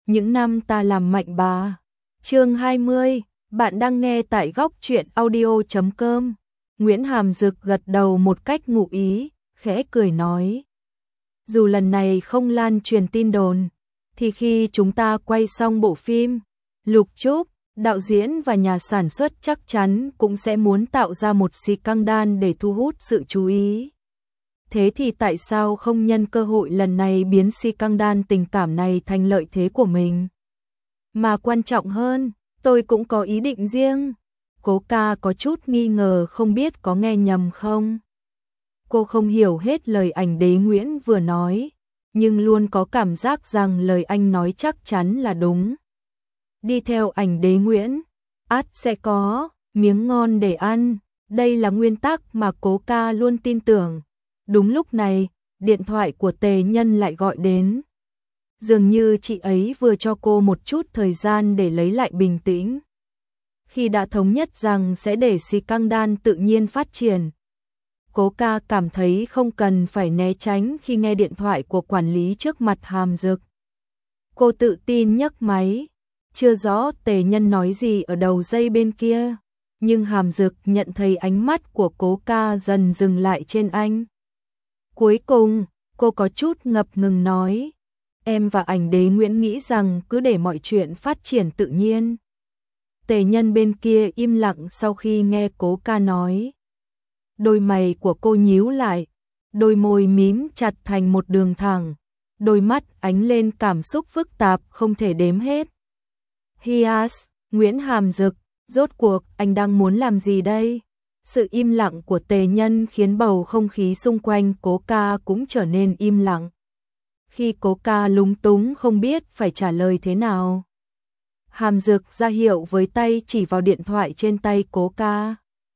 những năm ta làm mạnh bà. Chương 20, bạn đang nghe tại góc truyện audio.com. Nguyễn Hàm Dực gật đầu một cách ngụ ý, khẽ cười nói. Dù lần này không lan truyền tin đồn, thì khi chúng ta quay xong bộ phim, Lục Trúc, đạo diễn và nhà sản xuất chắc chắn cũng sẽ muốn tạo ra một scandal để thu hút sự chú ý. Thế thì tại sao không nhân cơ hội lần này biến scandal tình cảm này thành lợi thế của mình? Mà quan trọng hơn, tôi cũng có ý định riêng. Cố ca có chút nghi ngờ không biết có nghe nhầm không. Cô không hiểu hết lời ảnh đế Nguyễn vừa nói, nhưng luôn có cảm giác rằng lời anh nói chắc chắn là đúng. Đi theo ảnh đế Nguyễn, ắt sẽ có miếng ngon để ăn, đây là nguyên tắc mà Cố ca luôn tin tưởng. Đúng lúc này, điện thoại của Tề Nhân lại gọi đến. Dường như chị ấy vừa cho cô một chút thời gian để lấy lại bình tĩnh. Khi đã thống nhất rằng sẽ để scandal tự nhiên phát triển, Cố ca cảm thấy không cần phải né tránh khi nghe điện thoại của quản lý trước mặt Hàm Dực. Cô tự tin nhấc máy, chưa rõ Tề Nhân nói gì ở đầu dây bên kia, nhưng Hàm Dực nhận thấy ánh mắt của Cố ca dần dừng lại trên anh. Cuối cùng, cô có chút ngập ngừng nói, em và ảnh đế Nguyễn nghĩ rằng cứ để mọi chuyện phát triển tự nhiên. Tề Nhân bên kia im lặng sau khi nghe Cố ca nói. Đôi mày của cô nhíu lại, đôi môi mím chặt thành một đường thẳng, đôi mắt ánh lên cảm xúc phức tạp không thể đếm hết. Hias, Nguyễn Hàm Dực, rốt cuộc anh đang muốn làm gì đây? Sự im lặng của Tề Nhân khiến bầu không khí xung quanh Cố ca cũng trở nên im lặng. Khi Cố ca lúng túng không biết phải trả lời thế nào, Hàm Dực ra hiệu với tay chỉ vào điện thoại trên tay Cố ca.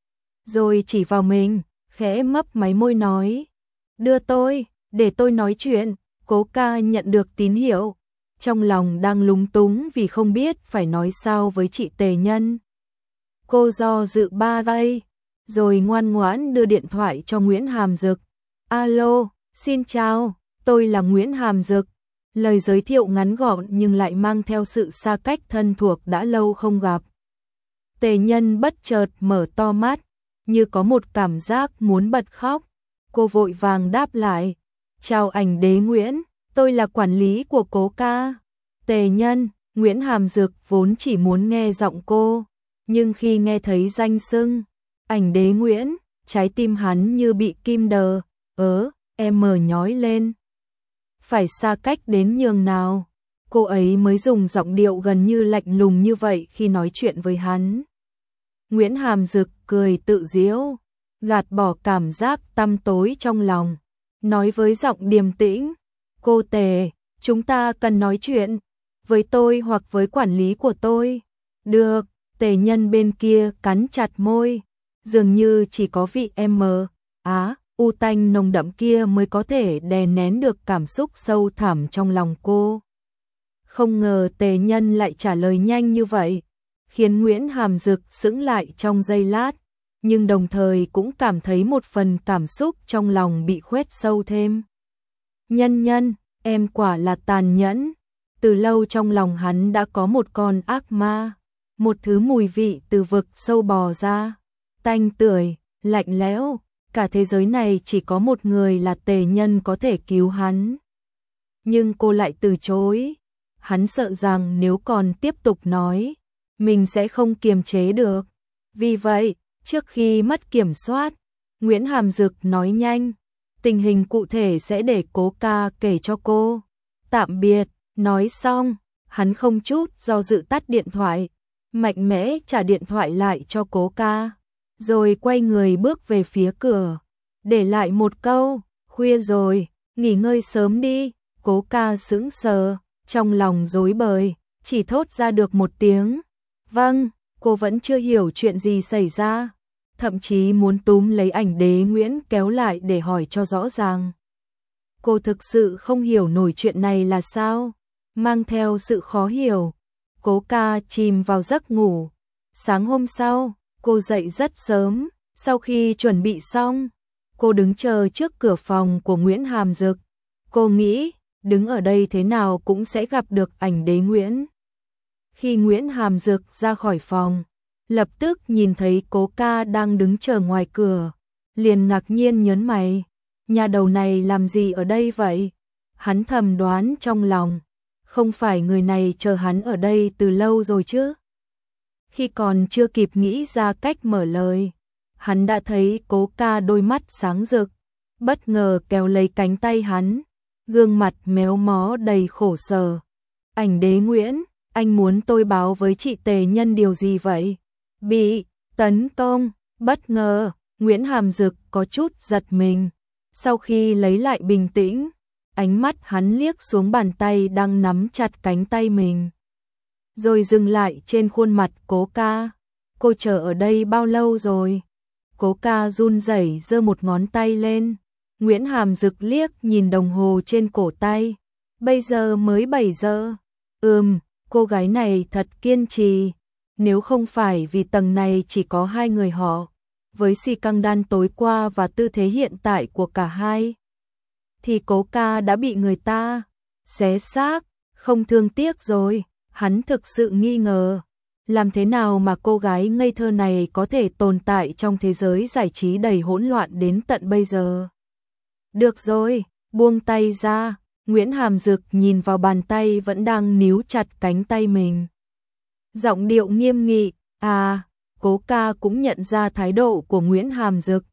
Rồi chỉ vào mình, khẽ mấp máy môi nói. Đưa tôi, để tôi nói chuyện. Cố ca nhận được tín hiệu, trong lòng đang lúng túng vì không biết phải nói sao với chị Tề Nhân. Cô do dự 3 giây, rồi ngoan ngoãn đưa điện thoại cho Nguyễn Hàm Dực. Alo, xin chào, tôi là Nguyễn Hàm Dực. Lời giới thiệu ngắn gọn nhưng lại mang theo sự xa cách thân thuộc đã lâu không gặp. Tề Nhân bất chợt mở to mắt, như có một cảm giác muốn bật khóc. Cô vội vàng đáp lại. Chào ảnh đế Nguyễn, tôi là quản lý của Cố ca. Tề Nhân, Nguyễn Hàm Dực vốn chỉ muốn nghe giọng cô, nhưng khi nghe thấy danh xưng ảnh đế Nguyễn, trái tim hắn như bị kim đờ, em nhói lên. Phải xa cách đến nhường nào, cô ấy mới dùng giọng điệu gần như lạnh lùng như vậy khi nói chuyện với hắn. Nguyễn Hàm Dực cười tự giễu, gạt bỏ cảm giác tăm tối trong lòng, nói với giọng điềm tĩnh, cô Tề, chúng ta cần nói chuyện, với tôi hoặc với quản lý của tôi. Được, Tề Nhân bên kia cắn chặt môi, dường như chỉ có vị u tanh nồng đậm kia mới có thể đè nén được cảm xúc sâu thẳm trong lòng cô. Không ngờ Tề Nhân lại trả lời nhanh như vậy, khiến Nguyễn Hàm Dực sững lại trong giây lát, nhưng đồng thời cũng cảm thấy một phần cảm xúc trong lòng bị khoét sâu thêm. Nhân, em quả là tàn nhẫn. Từ lâu trong lòng hắn đã có một con ác ma, một thứ mùi vị từ vực sâu bò ra, tanh tưởi, lạnh lẽo, cả thế giới này chỉ có một người là Tề Nhân có thể cứu hắn. Nhưng cô lại từ chối, hắn sợ rằng nếu còn tiếp tục nói, mình sẽ không kiềm chế được. Vì vậy, trước khi mất kiểm soát, Nguyễn Hàm Dực nói nhanh, tình hình cụ thể sẽ để Cố ca kể cho cô. Tạm biệt, nói xong, hắn không chút do dự tắt điện thoại, mạnh mẽ trả điện thoại lại cho Cố ca, rồi quay người bước về phía cửa, để lại một câu, khuya rồi, nghỉ ngơi sớm đi. Cố ca sững sờ, trong lòng rối bời, chỉ thốt ra được một tiếng. Vâng, cô vẫn chưa hiểu chuyện gì xảy ra, thậm chí muốn túm lấy ảnh đế Nguyễn kéo lại để hỏi cho rõ ràng. Cô thực sự không hiểu nổi chuyện này là sao, mang theo sự khó hiểu. Cố ca chìm vào giấc ngủ. Sáng hôm sau, cô dậy rất sớm, sau khi chuẩn bị xong, cô đứng chờ trước cửa phòng của Nguyễn Hàm Dực. Cô nghĩ, đứng ở đây thế nào cũng sẽ gặp được ảnh đế Nguyễn. Khi Nguyễn Hàm Dực ra khỏi phòng, lập tức nhìn thấy Cố Ca đang đứng chờ ngoài cửa, liền ngạc nhiên nhớn mày, nhà đầu này làm gì ở đây vậy? Hắn thầm đoán trong lòng, không phải người này chờ hắn ở đây từ lâu rồi chứ? Khi còn chưa kịp nghĩ ra cách mở lời, hắn đã thấy Cố Ca đôi mắt sáng rực, bất ngờ kéo lấy cánh tay hắn, gương mặt méo mó đầy khổ sở. Ảnh đế Nguyễn, anh muốn tôi báo với chị Tề Nhân điều gì vậy? Bị tấn công, bất ngờ, Nguyễn Hàm Dực có chút giật mình. Sau khi lấy lại bình tĩnh, ánh mắt hắn liếc xuống bàn tay đang nắm chặt cánh tay mình, rồi dừng lại trên khuôn mặt Cố Ca. Cô chờ ở đây bao lâu rồi? Cố Ca run rẩy giơ một ngón tay lên. Nguyễn Hàm Dực liếc nhìn đồng hồ trên cổ tay. Bây giờ mới 7 giờ. Cô gái này thật kiên trì. Nếu không phải vì tầng này chỉ có 2 người họ, với xì căng đan tối qua và tư thế hiện tại của cả hai, thì Cố Ca đã bị người ta xé xác, không thương tiếc rồi. Hắn thực sự nghi ngờ, làm thế nào mà cô gái ngây thơ này có thể tồn tại trong thế giới giải trí đầy hỗn loạn đến tận bây giờ. Được rồi, buông tay ra. Nguyễn Hàm Dực nhìn vào bàn tay vẫn đang níu chặt cánh tay mình, giọng điệu nghiêm nghị. Cố Ca cũng nhận ra thái độ của Nguyễn Hàm Dực,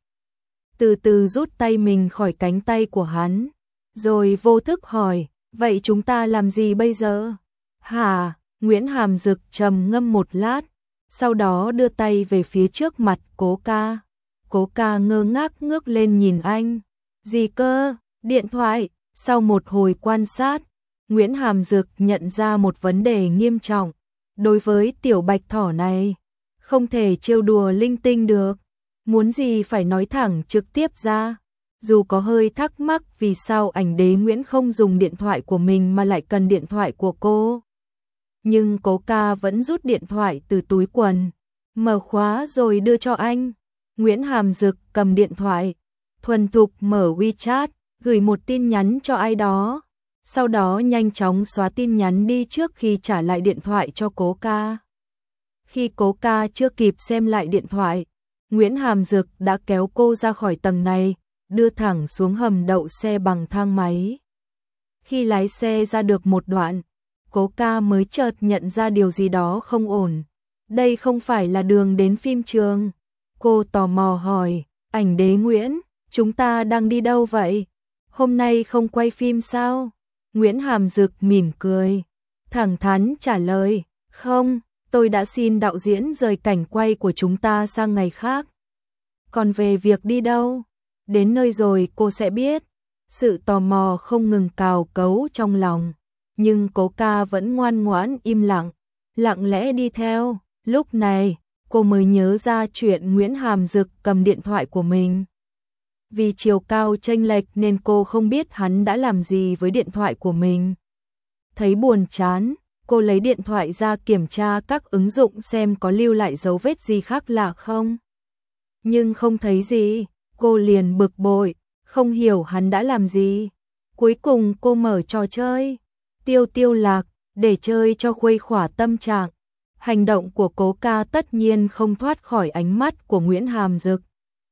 từ từ rút tay mình khỏi cánh tay của hắn, rồi vô thức hỏi, vậy chúng ta làm gì bây giờ? Hả? Nguyễn Hàm Dực trầm ngâm một lát, sau đó đưa tay về phía trước mặt Cố Ca. Cố Ca ngơ ngác ngước lên nhìn anh. Gì cơ? Điện thoại. Sau một hồi quan sát, Nguyễn Hàm Dực nhận ra một vấn đề nghiêm trọng. Đối với tiểu bạch thỏ này, không thể trêu đùa linh tinh được. Muốn gì phải nói thẳng trực tiếp ra. Dù có hơi thắc mắc vì sao ảnh đế Nguyễn không dùng điện thoại của mình mà lại cần điện thoại của cô, nhưng Cố Ca vẫn rút điện thoại từ túi quần, mở khóa rồi đưa cho anh. Nguyễn Hàm Dực cầm điện thoại, thuần thục mở WeChat, gửi một tin nhắn cho ai đó, sau đó nhanh chóng xóa tin nhắn đi trước khi trả lại điện thoại cho Cố Ca. Khi Cố Ca chưa kịp xem lại điện thoại, Nguyễn Hàm Dực đã kéo cô ra khỏi tầng này, đưa thẳng xuống hầm đậu xe bằng thang máy. Khi lái xe ra được một đoạn, Cố Ca mới chợt nhận ra điều gì đó không ổn. Đây không phải là đường đến phim trường. Cô tò mò hỏi, ảnh đế Nguyễn, chúng ta đang đi đâu vậy? Hôm nay không quay phim sao? Nguyễn Hàm Dực mỉm cười, thẳng thắn trả lời, không, tôi đã xin đạo diễn rời cảnh quay của chúng ta sang ngày khác. Còn về việc đi đâu, đến nơi rồi cô sẽ biết. Sự tò mò không ngừng cào cấu trong lòng, nhưng Cố Ca vẫn ngoan ngoãn im lặng, lặng lẽ đi theo. Lúc này, cô mới nhớ ra chuyện Nguyễn Hàm Dực cầm điện thoại của mình. Vì chiều cao chênh lệch nên cô không biết hắn đã làm gì với điện thoại của mình. Thấy buồn chán, cô lấy điện thoại ra kiểm tra các ứng dụng xem có lưu lại dấu vết gì khác lạ không. Nhưng không thấy gì, cô liền bực bội, không hiểu hắn đã làm gì. Cuối cùng cô mở trò chơi Tiêu Tiêu Lạc để chơi cho khuây khỏa tâm trạng. Hành động của Cố Ca tất nhiên không thoát khỏi ánh mắt của Nguyễn Hàm Dực.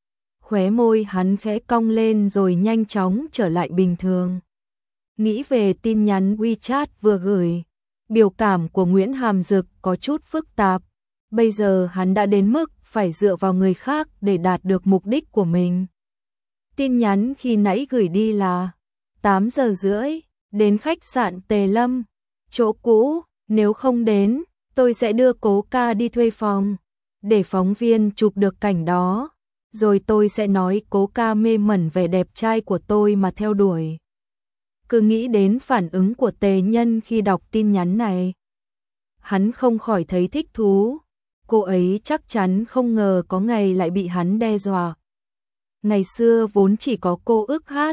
Khóe môi hắn khẽ cong lên rồi nhanh chóng trở lại bình thường. Nghĩ về tin nhắn WeChat vừa gửi, biểu cảm của Nguyễn Hàm Dực có chút phức tạp. Bây giờ hắn đã đến mức phải dựa vào người khác để đạt được mục đích của mình. Tin nhắn khi nãy gửi đi là 8 giờ rưỡi, đến khách sạn Tề Lâm, chỗ cũ, nếu không đến, tôi sẽ đưa Cố Ca đi thuê phòng, để phóng viên chụp được cảnh đó, rồi tôi sẽ nói Cố Ca mê mẩn vẻ đẹp trai của tôi mà theo đuổi. Cứ nghĩ đến phản ứng của Tề Nhân khi đọc tin nhắn này, hắn không khỏi thấy thích thú. Cô ấy chắc chắn không ngờ có ngày lại bị hắn đe dọa. Ngày xưa vốn chỉ có cô ức hát,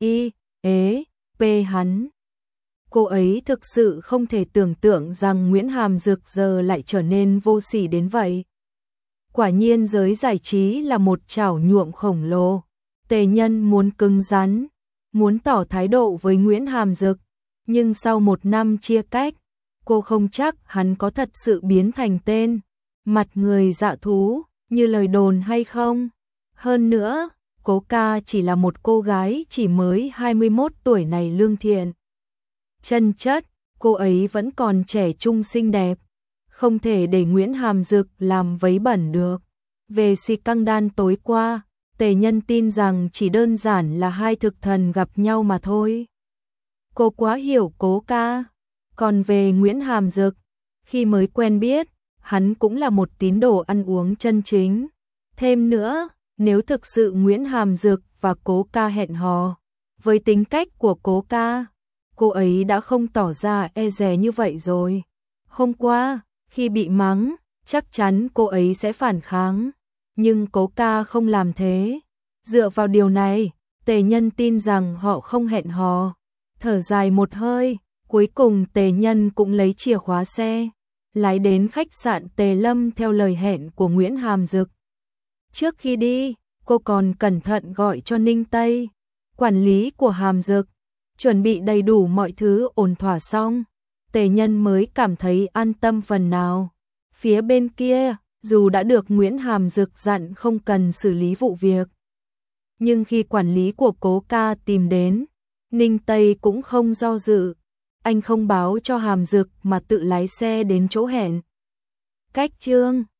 hắn. Cô ấy thực sự không thể tưởng tượng rằng Nguyễn Hàm Dực giờ lại trở nên vô sỉ đến vậy. Quả nhiên giới giải trí là một chảo nhuộm khổng lồ. Tề Nhân muốn cứng rắn, muốn tỏ thái độ với Nguyễn Hàm Dực, Nhưng sau 1 năm chia cách, cô không chắc hắn có thật sự biến thành tên mặt người dạ thú như lời đồn hay không. Hơn nữa, Cố Ca chỉ là một cô gái chỉ mới 21 tuổi này lương thiện. Chân chất, cô ấy vẫn còn trẻ trung xinh đẹp, không thể để Nguyễn Hàm Dực làm vấy bẩn được. Về scandal tối qua, Tề Nhân tin rằng chỉ đơn giản là hai thực thần gặp nhau mà thôi. Cô quá hiểu Cố Ca. Còn về Nguyễn Hàm Dực, khi mới quen biết, hắn cũng là một tín đồ ăn uống chân chính. Thêm nữa, nếu thực sự Nguyễn Hàm Dực và Cố Ca hẹn hò, với tính cách của Cố Ca, cô ấy đã không tỏ ra e dè như vậy rồi. Hôm qua, khi bị mắng, chắc chắn cô ấy sẽ phản kháng, nhưng Cố Ca không làm thế. Dựa vào điều này, Tề Nhân tin rằng họ không hẹn hò. Thở dài một hơi, cuối cùng Tề Nhân cũng lấy chìa khóa xe, lái đến khách sạn Tề Lâm theo lời hẹn của Nguyễn Hàm Dực. Trước khi đi, cô còn cẩn thận gọi cho Ninh Tây, quản lý của Hàm Dực, chuẩn bị đầy đủ mọi thứ ổn thỏa xong. Tề Nhân mới cảm thấy an tâm phần nào. Phía bên kia, dù đã được Nguyễn Hàm Dực dặn không cần xử lý vụ việc, nhưng khi quản lý của Cố Ca tìm đến, Ninh Tây cũng không do dự. Anh không báo cho Hàm Dực mà tự lái xe đến chỗ hẹn. Cách chương